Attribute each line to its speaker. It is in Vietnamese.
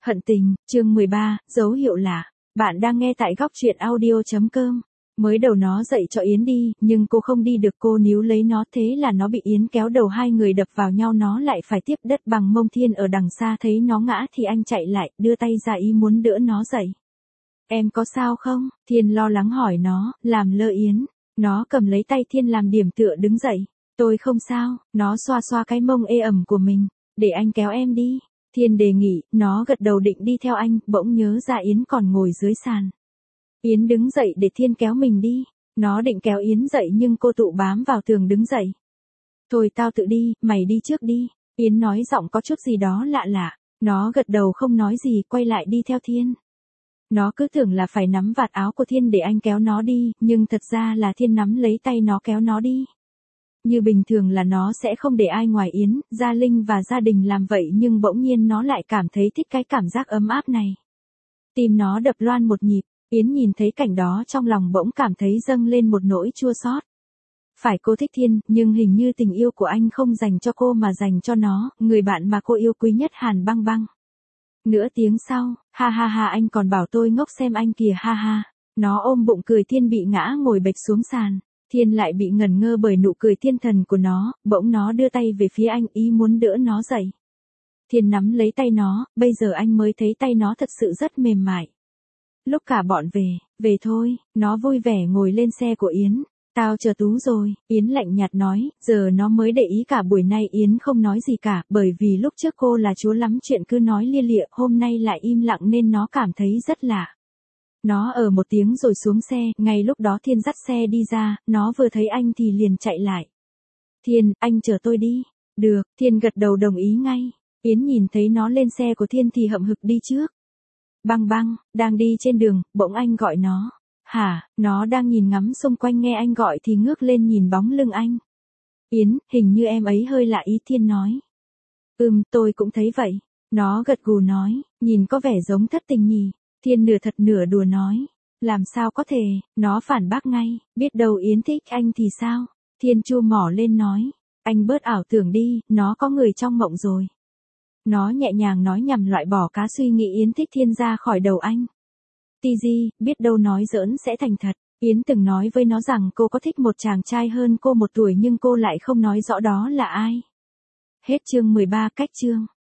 Speaker 1: Hận tình, chương 13, dấu hiệu lạ. Bạn đang nghe tại góc truyện audio.com. Mới đầu nó dậy cho Yến đi, nhưng cô không đi được, cô níu lấy nó, thế là nó bị Yến kéo đầu, hai người đập vào nhau, nó lại phải tiếp đất bằng mông. Thiên ở đằng xa thấy nó ngã thì anh chạy lại, đưa tay ra ý muốn đỡ nó dậy. Em có sao không? Thiên lo lắng hỏi nó, làm lơ Yến. Nó cầm lấy tay Thiên làm điểm tựa đứng dậy. Tôi không sao, nó xoa xoa cái mông ê ẩm của mình. Để anh kéo em đi. Thiên đề nghị, nó gật đầu định đi theo anh, bỗng nhớ ra Yến còn ngồi dưới sàn. Yến đứng dậy để Thiên kéo mình đi. Nó định kéo Yến dậy nhưng cô tụ bám vào tường đứng dậy. Thôi tao tự đi, mày đi trước đi. Yến nói giọng có chút gì đó lạ lạ. Nó gật đầu không nói gì, quay lại đi theo Thiên. Nó cứ tưởng là phải nắm vạt áo của Thiên để anh kéo nó đi, nhưng thật ra là Thiên nắm lấy tay nó kéo nó đi. Như bình thường là nó sẽ không để ai ngoài Yến, Gia Linh và gia đình làm vậy, nhưng bỗng nhiên nó lại cảm thấy thích cái cảm giác ấm áp này. Tim nó đập loan một nhịp, Yến nhìn thấy cảnh đó trong lòng bỗng cảm thấy dâng lên một nỗi chua xót. Phải, cô thích Thiên, nhưng hình như tình yêu của anh không dành cho cô mà dành cho nó, người bạn mà cô yêu quý nhất. Hàn Băng Băng. Nửa tiếng sau, ha ha ha, anh còn bảo tôi ngốc, xem anh kìa, ha ha. Nó ôm bụng cười. Thiên bị ngã ngồi bệt xuống sàn. Thiên lại bị ngẩn ngơ bởi nụ cười thiên thần của nó, bỗng nó đưa tay về phía anh, ý muốn đỡ nó dậy. Thiên nắm lấy tay nó, bây giờ anh mới thấy tay nó thật sự rất mềm mại. Lúc cả bọn về thôi, nó vui vẻ ngồi lên xe của Yến. Tao chờ Tú rồi, Yến lạnh nhạt nói, giờ nó mới để ý cả buổi nay Yến không nói gì cả, bởi vì lúc trước cô là chúa lắm chuyện, cứ nói lia lịa, hôm nay lại im lặng nên nó cảm thấy rất lạ. Nó ở một tiếng rồi xuống xe, ngay lúc đó Thiên dắt xe đi ra, nó vừa thấy anh thì liền chạy lại. Thiên, anh chở tôi đi. Được, Thiên gật đầu đồng ý ngay. Yến nhìn thấy nó lên xe của Thiên thì hậm hực đi trước. Băng Băng, đang đi trên đường, bỗng anh gọi nó. Hả, nó đang nhìn ngắm xung quanh, nghe anh gọi thì ngước lên nhìn bóng lưng anh. Yến, hình như em ấy hơi lạ ý, Thiên nói. Tôi cũng thấy vậy. Nó gật gù nói, nhìn có vẻ giống thất tình nhỉ. Thiên nửa thật nửa đùa nói. Làm sao có thể, nó phản bác ngay, biết đâu Yến thích anh thì sao. Thiên chua mỏ lên nói, anh bớt ảo tưởng đi, nó có người trong mộng rồi. Nó nhẹ nhàng nói nhằm loại bỏ cá suy nghĩ Yến thích Thiên ra khỏi đầu anh. Tigi, biết đâu nói giỡn sẽ thành thật. Yến từng nói với nó rằng cô có thích một chàng trai hơn cô 1 tuổi, nhưng cô lại không nói rõ đó là ai. Hết chương 13. Cách chương